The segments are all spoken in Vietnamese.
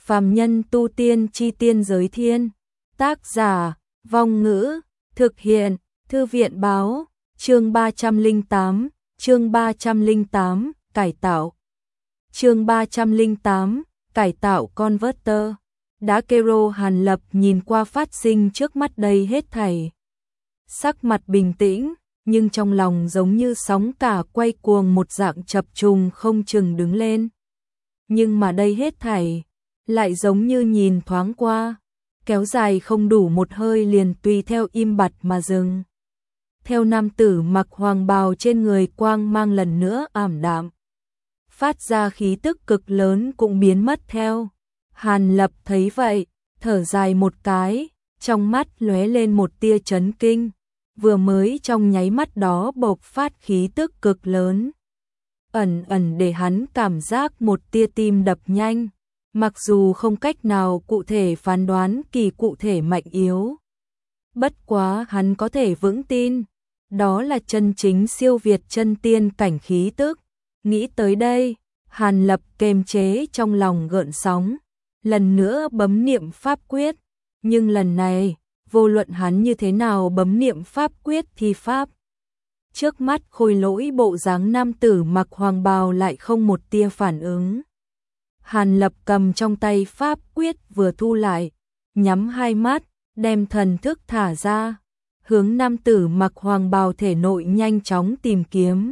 Phàm nhân tu tiên chi tiên giới thiên. Tác giả, Vong Ngữ, thực hiện, Thư viện báo, chương 308, cải tạo. Chương 308, cải tạo converter. Đá Hàn Lập nhìn qua phát sinh trước mắt đây hết thảy. Sắc mặt bình tĩnh, nhưng trong lòng giống như sóng cả quay cuồng một dạng chập trùng không chừng đứng lên. Nhưng mà đây hết thảy, lại giống như nhìn thoáng qua, kéo dài không đủ một hơi liền tùy theo im bặt mà dừng. Theo nam tử mặc hoàng bào trên người quang mang lần nữa ảm đạm. Phát ra khí tức cực lớn cũng biến mất theo. Hàn Lập thấy vậy, thở dài một cái, trong mắt lóe lên một tia chấn kinh. Vừa mới trong nháy mắt đó bộc phát khí tức cực lớn. Ẩn ẩn để hắn cảm giác một tia tim đập nhanh, mặc dù không cách nào cụ thể phán đoán kỳ cụ thể mạnh yếu. Bất quá hắn có thể vững tin, đó là chân chính siêu việt chân tiên cảnh khí tức. Nghĩ tới đây, Hàn Lập kềm chế trong lòng gợn sóng, lần nữa bấm niệm pháp quyết, nhưng lần này, vô luận hắn như thế nào bấm niệm pháp quyết thì pháp. Trước mắt khôi lỗi bộ dáng nam tử mặc hoàng bào lại không một tia phản ứng. Hàn Lập cầm trong tay pháp quyết vừa thu lại, nhắm hai mắt, đem thần thức thả ra, hướng nam tử mặc hoàng bào thể nội nhanh chóng tìm kiếm.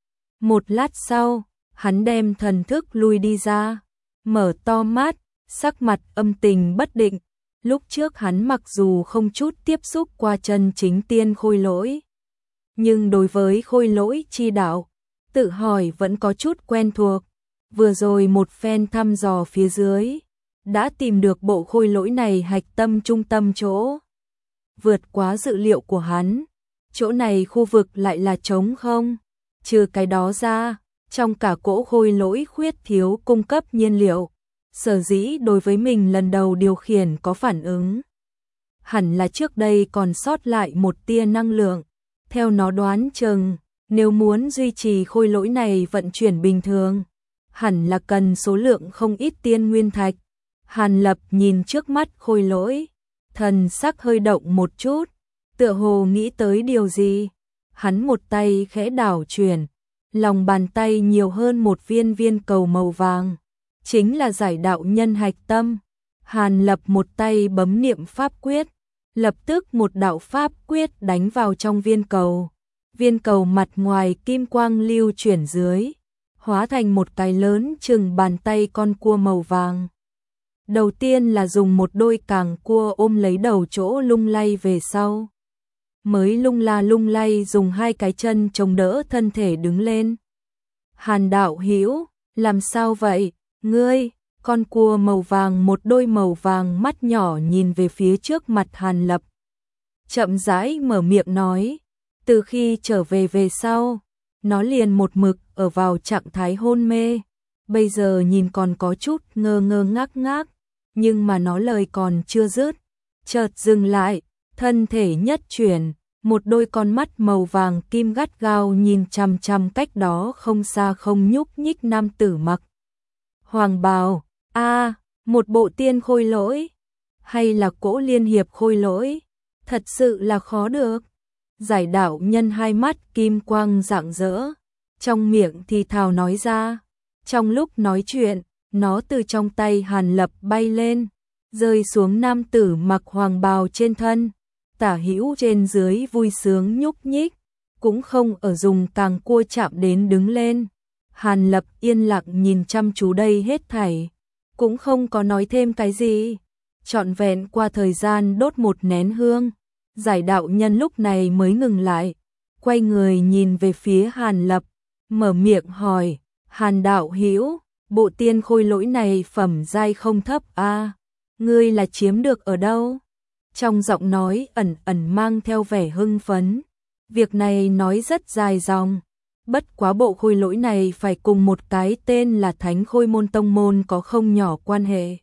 Một lát sau, hắn đem thần thức lui đi ra, mở to mắt, sắc mặt âm tình bất định. Lúc trước hắn mặc dù không chút tiếp xúc qua chân chính tiên khôi lỗi, nhưng đối với khôi lỗi chi đạo, tự hỏi vẫn có chút quen thuộc. Vừa rồi một phen thăm dò phía dưới, đã tìm được bộ khôi lỗi này hạch tâm trung tâm chỗ. Vượt quá dự liệu của hắn, chỗ này khu vực lại là trống không. Trừ cái đó ra, trong cả cỗ khôi lỗi khuyết thiếu cung cấp nhiên liệu. Sở dĩ đối với mình lần đầu điều khiển có phản ứng. Hẳn là trước đây còn sót lại một tia năng lượng. Theo nó đoán chừng, nếu muốn duy trì khôi lỗi này vận chuyển bình thường, hẳn là cần số lượng không ít tiên nguyên thạch. Hàn Lập nhìn trước mắt khôi lỗi, thần sắc hơi động một chút, tựa hồ nghĩ tới điều gì. Hắn một tay khẽ đảo chuyển, lòng bàn tay nhiều hơn một viên cầu màu vàng. Chính là giải đạo nhân hạch tâm. Hàn Lập một tay bấm niệm pháp quyết, lập tức một đạo pháp quyết đánh vào trong viên cầu. Viên cầu mặt ngoài kim quang lưu chuyển dưới, hóa thành một cái lớn chừng bàn tay con cua màu vàng. Đầu tiên là dùng một đôi càng cua ôm lấy đầu chỗ lung lay về sau. Mới lung lay dùng hai cái chân chống đỡ thân thể đứng lên. Hàn đạo hữu, làm sao vậy? Ngươi, con cua màu vàng một đôi màu vàng mắt nhỏ nhìn về phía trước mặt Hàn Lập. Chậm rãi mở miệng nói, từ khi trở về sau, nó liền một mực ở vào trạng thái hôn mê. Bây giờ nhìn còn có chút ngơ ngác, nhưng mà nó lời còn chưa dứt. Chợt dừng lại, thân thể nhất chuyển, một đôi con mắt màu vàng kim gắt gao nhìn chằm chằm cách đó không xa không nhúc nhích nam tử mặc hoàng bào. Một bộ tiên khôi lỗi, hay là cỗ liên hiệp khôi lỗi, thật sự là khó được. Giải đạo nhân hai mắt kim quang rạng rỡ, trong miệng thì thào nói ra. Trong lúc nói chuyện, nó từ trong tay Hàn Lập bay lên, rơi xuống nam tử mặc hoàng bào trên thân. Tả hữu trên dưới vui sướng nhúc nhích, cũng không ở dùng càng cua chạm đến đứng lên. Hàn Lập yên lặng nhìn chăm chú đây hết thảy, cũng không có nói thêm cái gì. Trọn vẹn qua thời gian đốt một nén hương, giải đạo nhân lúc này mới ngừng lại, quay người nhìn về phía Hàn Lập, mở miệng hỏi, Hàn đạo hữu, bộ tiên khôi lỗi này phẩm giai không thấp ngươi là chiếm được ở đâu? Trong giọng nói ẩn ẩn mang theo vẻ hưng phấn. Việc này nói rất dài dòng. Bất quá bộ khôi lỗi này phải cùng một cái tên là Thánh Khôi Môn tông môn có không nhỏ quan hệ.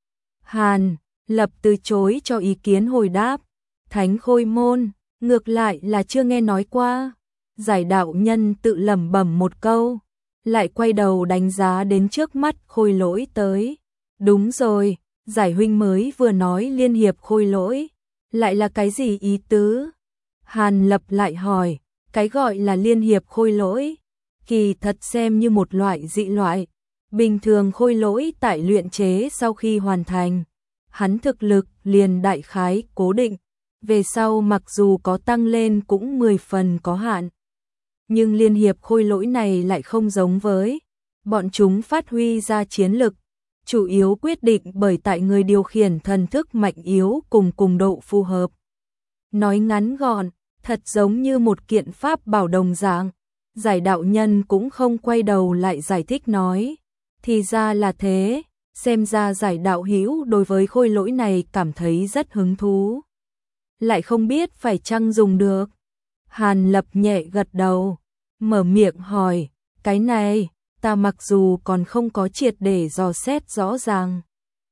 Hàn Lập từ chối cho ý kiến hồi đáp. Thánh Khôi Môn, ngược lại là chưa nghe nói qua. Giải đạo nhân tự lẩm bẩm một câu, lại quay đầu đánh giá đến trước mắt khôi lỗi tới. Đúng rồi, Giải huynh mới vừa nói liên hiệp khôi lỗi, lại là cái gì ý tứ? Hàn Lập lại hỏi, cái gọi là liên hiệp khôi lỗi, kỳ thật xem như một loại dị loại. Bình thường khôi lỗi tại luyện chế sau khi hoàn thành, hắn thực lực liền đại khái cố định, về sau mặc dù có tăng lên cũng 10 phần có hạn. Nhưng liên hiệp khôi lỗi này lại không giống với, bọn chúng phát huy ra chiến lực, chủ yếu quyết định bởi tại người điều khiển thần thức mạnh yếu cùng độ phù hợp. Nói ngắn gọn, thật giống như một kiện pháp bảo đồng dạng. Giải đạo nhân cũng không quay đầu lại giải thích nói, thì ra là thế, xem ra giải đạo hữu đối với khôi lỗi này cảm thấy rất hứng thú. Lại không biết phải chăng dùng được. Hàn Lập nhẹ gật đầu, mở miệng hỏi, cái này, ta mặc dù còn không có triệt để dò xét rõ ràng.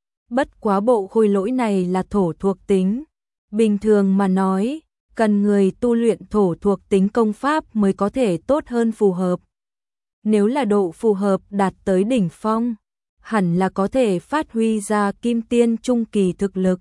Bất quá bộ khôi lỗi này là thổ thuộc tính. Bình thường mà nói, cần người tu luyện thổ thuộc tính công pháp mới có thể tốt hơn phù hợp. Nếu là độ phù hợp đạt tới đỉnh phong, hẳn là có thể phát huy ra kim tiên trung kỳ thực lực.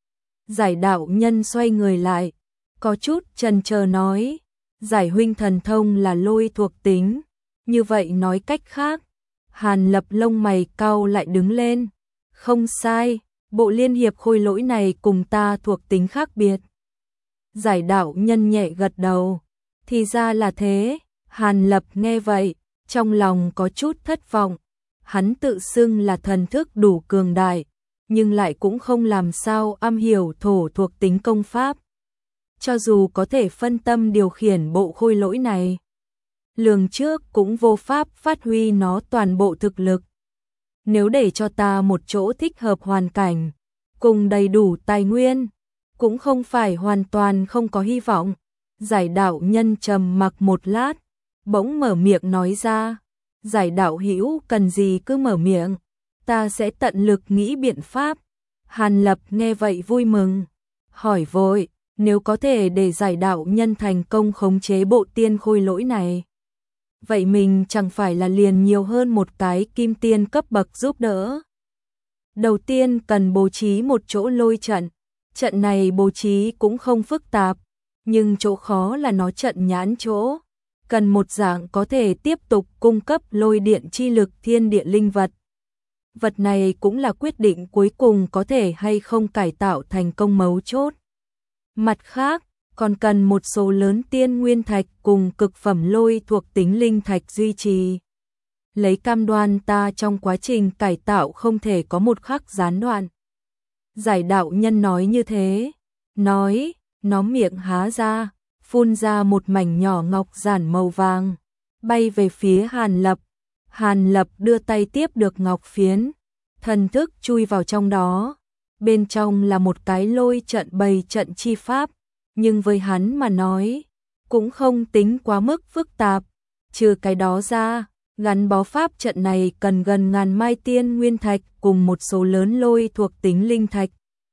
Giải đạo nhân xoay người lại, có chút chần chờ nói, Giải huynh thần thông là lôi thuộc tính, như vậy nói cách khác. Hàn Lập lông mày cau lại đứng lên, không sai, bộ liên hiệp khôi lỗi này cùng ta thuộc tính khác biệt. Giải đạo nhân nhẹ gật đầu, thì ra là thế. Hàn Lập nghe vậy, trong lòng có chút thất vọng. Hắn tự xưng là thần thức đủ cường đại, nhưng lại cũng không làm sao am hiểu thổ thuộc tính công pháp. Cho dù có thể phân tâm điều khiển bộ khôi lỗi này, lường trước cũng vô pháp phát huy nó toàn bộ thực lực. Nếu để cho ta một chỗ thích hợp hoàn cảnh, cùng đầy đủ tài nguyên, cũng không phải hoàn toàn không có hy vọng. Giải đạo nhân trầm mặc một lát, bỗng mở miệng nói ra, Giải đạo hữu cần gì cứ mở miệng, ta sẽ tận lực nghĩ biện pháp. Hàn Lập nghe vậy vui mừng, hỏi vội, nếu có thể để giải đạo nhân thành công khống chế bộ tiên khôi lỗi này, vậy mình chẳng phải là liền nhiều hơn một cái kim tiên cấp bậc giúp đỡ. Đầu tiên cần bố trí một chỗ lôi trận, trận này bố trí cũng không phức tạp, nhưng chỗ khó là nó trận nhãn chỗ, cần một dạng có thể tiếp tục cung cấp lôi điện chi lực thiên địa linh vật. Vật này cũng là quyết định cuối cùng có thể hay không cải tạo thành công mấu chốt. Mặt khác, còn cần một số lớn tiên nguyên thạch cùng cực phẩm lôi thuộc tính linh thạch duy trì. Lấy cam đoan ta trong quá trình cải tạo không thể có một khắc gián đoạn. Giải đạo nhân nói như thế, nói, nó miệng há ra, phun ra một mảnh nhỏ ngọc giản màu vàng, bay về phía Hàn Lập. Hàn Lập đưa tay tiếp được ngọc phiến, thần thức chui vào trong đó. Bên trong là một cái lôi trận bày trận chi pháp, nhưng với hắn mà nói, cũng không tính quá mức phức tạp. Trừ cái đó ra, gắn bó pháp trận này cần gần ngàn mai tiên nguyên thạch cùng một số lớn lôi thuộc tính linh thạch.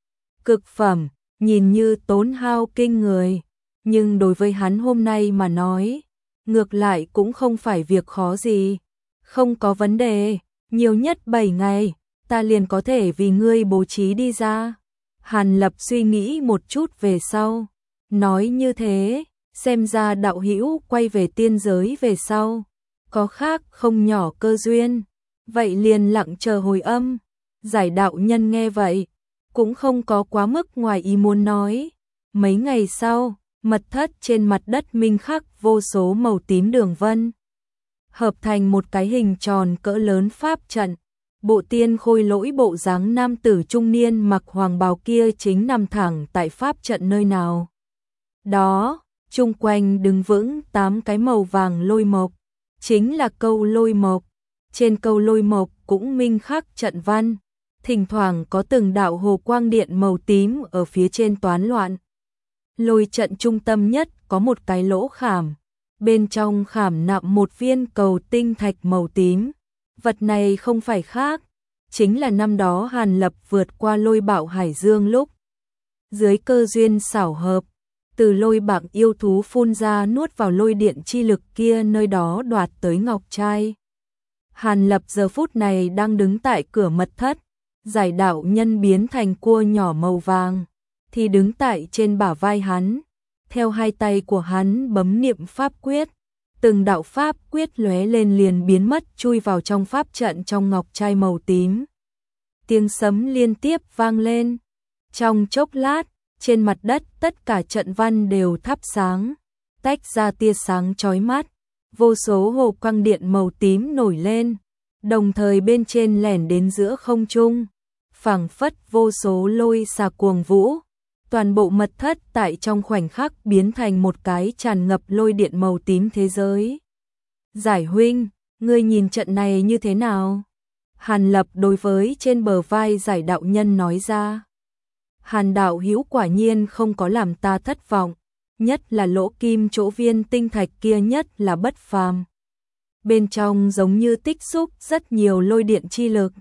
Cực phẩm, nhìn như tốn hao kinh người, nhưng đối với hắn hôm nay mà nói, ngược lại cũng không phải việc khó gì. Không có vấn đề, nhiều nhất 7 ngày, ta liền có thể vì ngươi bố trí đi ra. Hàn Lập suy nghĩ một chút về sau, nói như thế, xem ra đạo hữu quay về tiên giới về sau, có khác không nhỏ cơ duyên, vậy liền lặng chờ hồi âm. Giải đạo nhân nghe vậy, cũng không có quá mức ngoài ý muốn nói. Mấy ngày sau, mật thất trên mặt đất minh khắc vô số màu tím đường vân, hợp thành một cái hình tròn cỡ lớn pháp trận. Bộ tiên khôi lỗi bộ dáng nam tử trung niên mặc hoàng bào kia chính nằm thẳng tại pháp trận nơi nào. Đó, chung quanh đứng vững 8 cái màu vàng lôi mộc, chính là câu lôi mộc. Trên câu lôi mộc cũng minh khắc trận văn, thỉnh thoảng có từng đạo hồ quang điện màu tím ở phía trên toán loạn. Lôi trận trung tâm nhất có một cái lỗ khảm, bên trong khảm nạm một viên cầu tinh thạch màu tím. Vật này không phải khác, chính là năm đó Hàn Lập vượt qua lôi bạo hải dương lúc, dưới cơ duyên xảo hợp, từ lôi bạc yêu thú phun ra nuốt vào lôi điện chi lực kia nơi đó đoạt tới ngọc trai. Hàn Lập giờ phút này đang đứng tại cửa mật thất, Giải đạo nhân biến thành cua nhỏ màu vàng, thì đứng tại trên bả vai hắn, theo hai tay của hắn bấm niệm pháp quyết, từng đạo pháp quyết lóe lên liền biến mất chui vào trong pháp trận trong ngọc trai màu tím. Tiếng sấm liên tiếp vang lên, trong chốc lát, trên mặt đất tất cả trận văn đều thắp sáng, tách ra tia sáng chói mắt, vô số hồ quang điện màu tím nổi lên, đồng thời bên trên lẻn đến giữa không trung, phảng phất vô số lôi xà cuồng vũ. Toàn bộ mật thất tại trong khoảnh khắc biến thành một cái tràn ngập lôi điện màu tím thế giới. Giải huynh, ngươi nhìn trận này như thế nào? Hàn Lập đối với trên bờ vai giải đạo nhân nói ra. Hàn đạo hữu quả nhiên không có làm ta thất vọng, nhất là lỗ kim chỗ viên tinh thạch kia nhất là bất phàm. Bên trong giống như tích xúc rất nhiều lôi điện chi lực.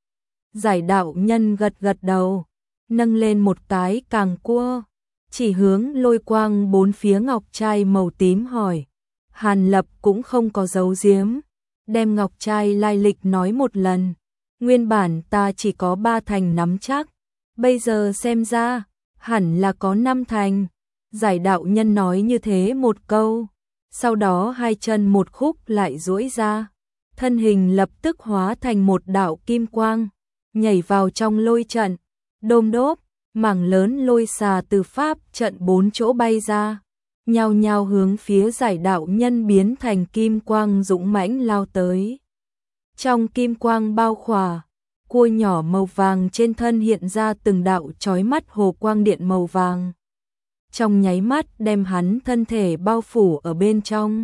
Giải đạo nhân gật gật đầu, nâng lên một cái càng cua, chỉ hướng lôi quang bốn phía ngọc trai màu tím hỏi. Hàn Lập cũng không có giấu giếm, đem ngọc trai lai lịch nói một lần. Nguyên bản ta chỉ có 3 thành nắm chắc, bây giờ xem ra, hẳn là có 5 thành. Giải đạo nhân nói như thế một câu, sau đó hai chân một khúc lại duỗi ra, thân hình lập tức hóa thành một đạo kim quang, nhảy vào trong lôi trận. Đôm đốp, mảng lớn lôi xà từ pháp trận 4 chỗ bay ra, nhao nhao hướng phía giải đạo nhân biến thành kim quang dũng mãnh lao tới. Trong kim quang bao khỏa, cua nhỏ màu vàng trên thân hiện ra từng đạo chói mắt hồ quang điện màu vàng. Trong nháy mắt đem hắn thân thể bao phủ ở bên trong,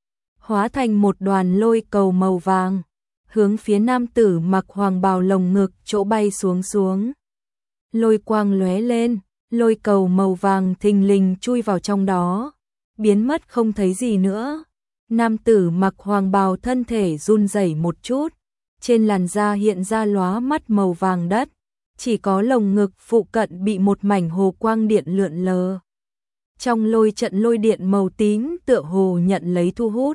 hóa thành một đoàn lôi cầu màu vàng, hướng phía nam tử mặc hoàng bào lồng ngực chỗ bay xuống xuống. Lôi quang lóe lên, lôi cầu màu vàng thình lình chui vào trong đó, biến mất không thấy gì nữa. Nam tử mặc hoàng bào thân thể run rẩy một chút, trên làn da hiện ra lóa mắt màu vàng đất, chỉ có lồng ngực phụ cận bị một mảnh hồ quang điện lượn lờ. Trong lôi trận lôi điện màu tím tựa hồ nhận lấy thu hút,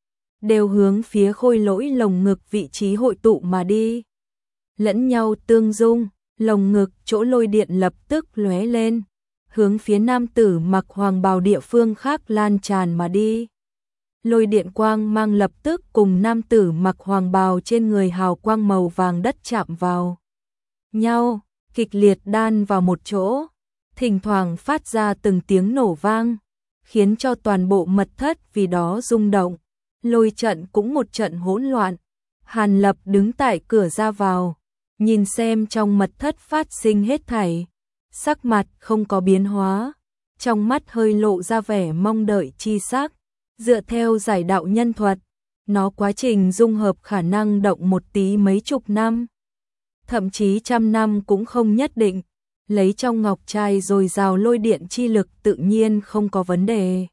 đều hướng phía khôi lỗi lồng ngực vị trí hội tụ mà đi. Lẫn nhau tương dung, lồng ngực chỗ lôi điện lập tức lóe lên, hướng phía nam tử mặc hoàng bào địa phương khác lan tràn mà đi. Lôi điện quang mang lập tức cùng nam tử mặc hoàng bào trên người hào quang màu vàng đất chạm vào nhau, kịch liệt đan vào một chỗ, thỉnh thoảng phát ra từng tiếng nổ vang, khiến cho toàn bộ mật thất vì đó rung động. Lôi trận cũng một trận hỗn loạn. Hàn Lập đứng tại cửa ra vào, nhìn xem trong mật thất phát sinh hết thảy, sắc mặt không có biến hóa, trong mắt hơi lộ ra vẻ mong đợi chi sắc. Dựa theo giải đạo nhân thuật, nó quá trình dung hợp khả năng động một tí mấy chục năm, thậm chí trăm năm cũng không nhất định. Lấy trong ngọc trai dồi dào lôi điện chi lực tự nhiên không có vấn đề.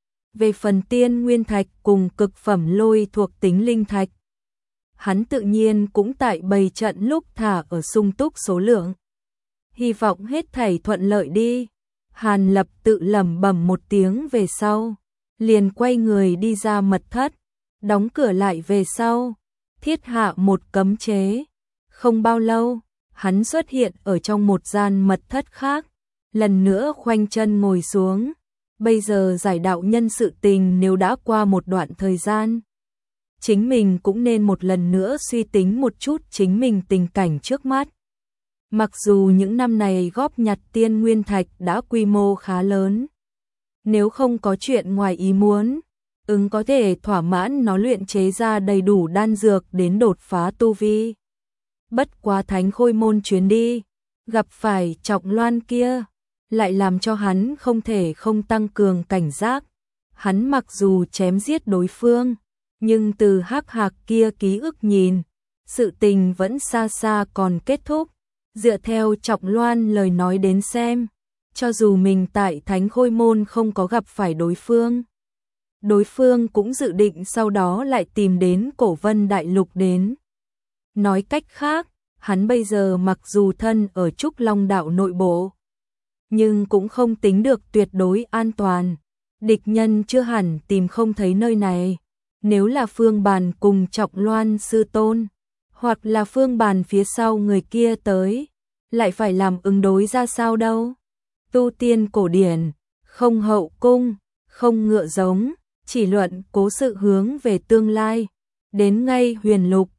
Về phần tiên nguyên thạch cùng cực phẩm lôi thuộc tính linh thạch, hắn tự nhiên cũng tại bày trận lúc thả ở sung túc số lượng. Hy vọng hết thảy thuận lợi đi. Hàn Lập tự lẩm bẩm một tiếng về sau, liền quay người đi ra mật thất, đóng cửa lại về sau, thiết hạ một cấm chế. Không bao lâu, hắn xuất hiện ở trong một gian mật thất khác, lần nữa khoanh chân ngồi xuống. Bây giờ giải đạo nhân sự tình nếu đã qua một đoạn thời gian, chính mình cũng nên một lần nữa suy tính một chút chính mình tình cảnh trước mắt. Mặc dù những năm này góp nhặt tiên nguyên thạch đã quy mô khá lớn, nếu không có chuyện ngoài ý muốn, có thể thỏa mãn nó luyện chế ra đầy đủ đan dược đến đột phá tu vi. Bất quá thánh khôi môn chuyến đi, gặp phải Trọng Loan kia, lại làm cho hắn không thể không tăng cường cảnh giác. Hắn mặc dù chém giết đối phương, nhưng từ hắc hạc kia ký ức nhìn, sự tình vẫn xa xa còn kết thúc. Dựa theo Trọng Loan lời nói đến xem, cho dù mình tại thánh khôi môn không có gặp phải đối phương cũng dự định sau đó lại tìm đến Cổ Vân Đại Lục đến. Nói cách khác, hắn bây giờ mặc dù thân ở Trúc Long đạo nội bộ, nhưng cũng không tính được tuyệt đối an toàn. Địch nhân chưa hẳn tìm không thấy nơi này. Nếu là Phương Bàn cùng Trọng Loan sư tôn, hoặc là phương bàn phía sau người kia tới, lại phải làm ứng đối ra sao đâu. Tu tiên cổ điển, không hậu cung, không ngựa giống, chỉ luận cố sự hướng về tương lai. Đến ngay huyền lục,